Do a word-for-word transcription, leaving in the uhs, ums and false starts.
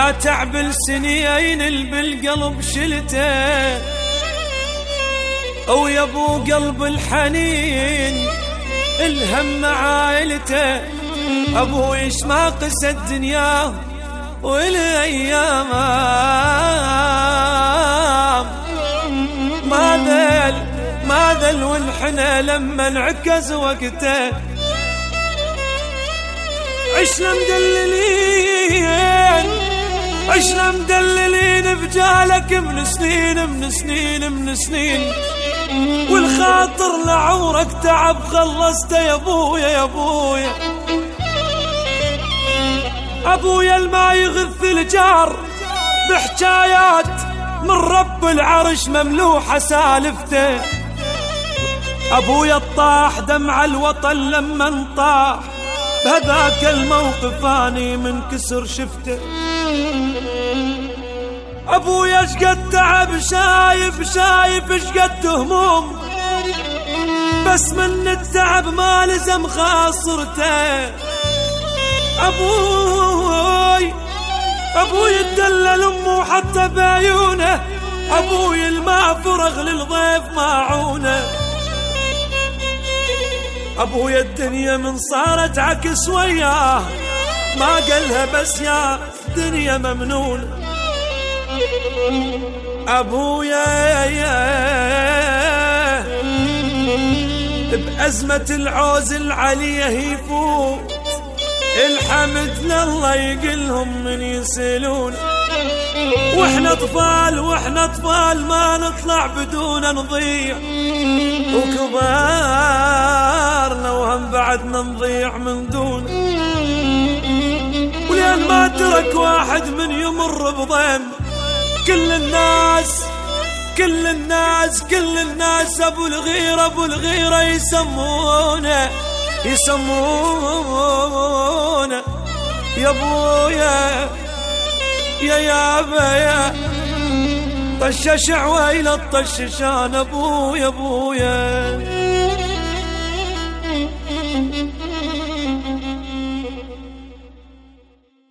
يا تعب السنين اللي بالقلب شلته، او يا ابو قلب الحنين الهم عائلته. ابوي ايش ما قسى الدنيا والايام، ما ذل ما ذل والحنا لما انعكز وقته. عشنا مدللين عشنا مدللين بجالك من سنين من سنين من سنين، والخاطر لعورك تعب خلصته يا ابويا يا ابويا. ابويا الما يغث الجار بحكايات من رب العرش مملوحة سالفته. ابويا الطاح دمع الوطن لما انطاح، بهذاك الموقف اني من كسر شفته. ابويا اشقد تعب شايف شايف اشقد هموم، بس من التعب ما لزم خاصرته. ابوي ابوي اتدلل امه حتى بعيونه، ابوي الماء فرغ للضيف ماعونه. ابويا الدنيا من صارت عكس وياه، ما قالها بس يا الدنيا ممنونه. ابويا بأزمة العوز العلية يفوت، الحمد لله يقلهم من يسألون. واحنا اطفال واحنا اطفال ما نطلع بدون نضيع، وكبارنا وهم بعدنا نضيع من دون. ولين ما ترك واحد من يمر بضيم، كل الناس كل الناس كل الناس ابو الغيرة ابو الغيرة يسمونه يسمونه يا ابويا يا يابا يا طشش عويل الطششان ابويا ابويا.